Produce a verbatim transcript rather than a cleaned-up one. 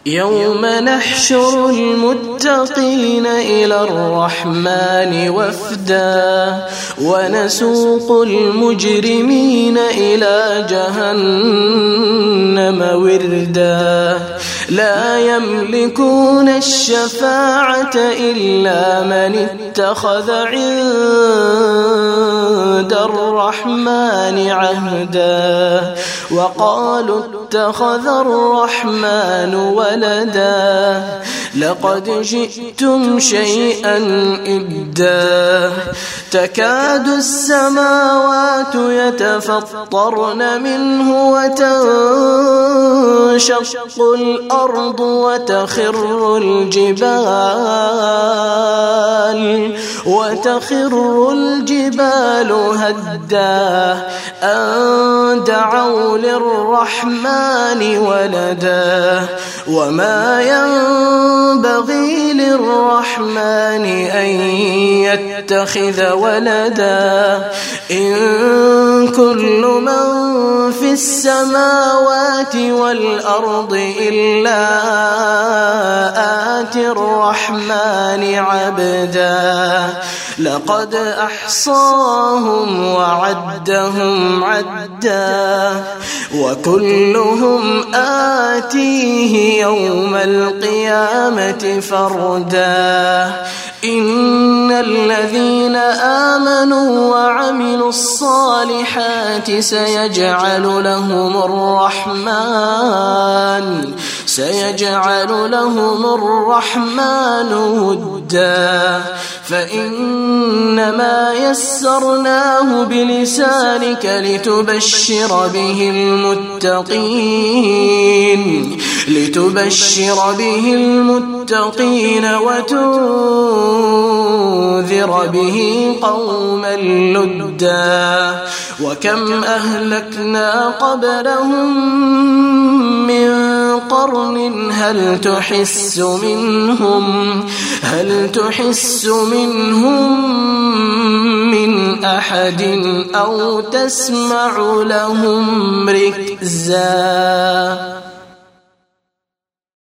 يوم نحشر المتقين إلى الرحمن وفدا ونسوق المجرمين إلى جهنم وردا لا يملكون الشفاعة إلا من اتخذ عند الرحمن عهدا وقالوا اتخذ الرحمن ولدا لقد جئتم شيئا إدا تكاد السماوات يتفطرن منه وتنشق الأرض وتخر الجبال وتخر الجبال هدا أن دعوا للرحمن ولدا وما ينبغي للرحمن أن يتخذ ولدا إن كل من في السماوات والأرض إلا آتي الرحمن عبدا لقد أحصاهم وعدهم عدا وكلهم آتيه يوم القيامة فردا إن الذين آمنوا وعملوا الصالحات سيجعل لهم الرحمن سيجعل لهم الرحمن ودا فإنما يسرناه بلسانك لتبشر به المتقين لتبشر به المتقين وتنذر به قوما لدا وكم أهلكنا قبلهم من قرن هل تحس منهم هل تحس منهم من أحد أو تسمع لهم ركزا.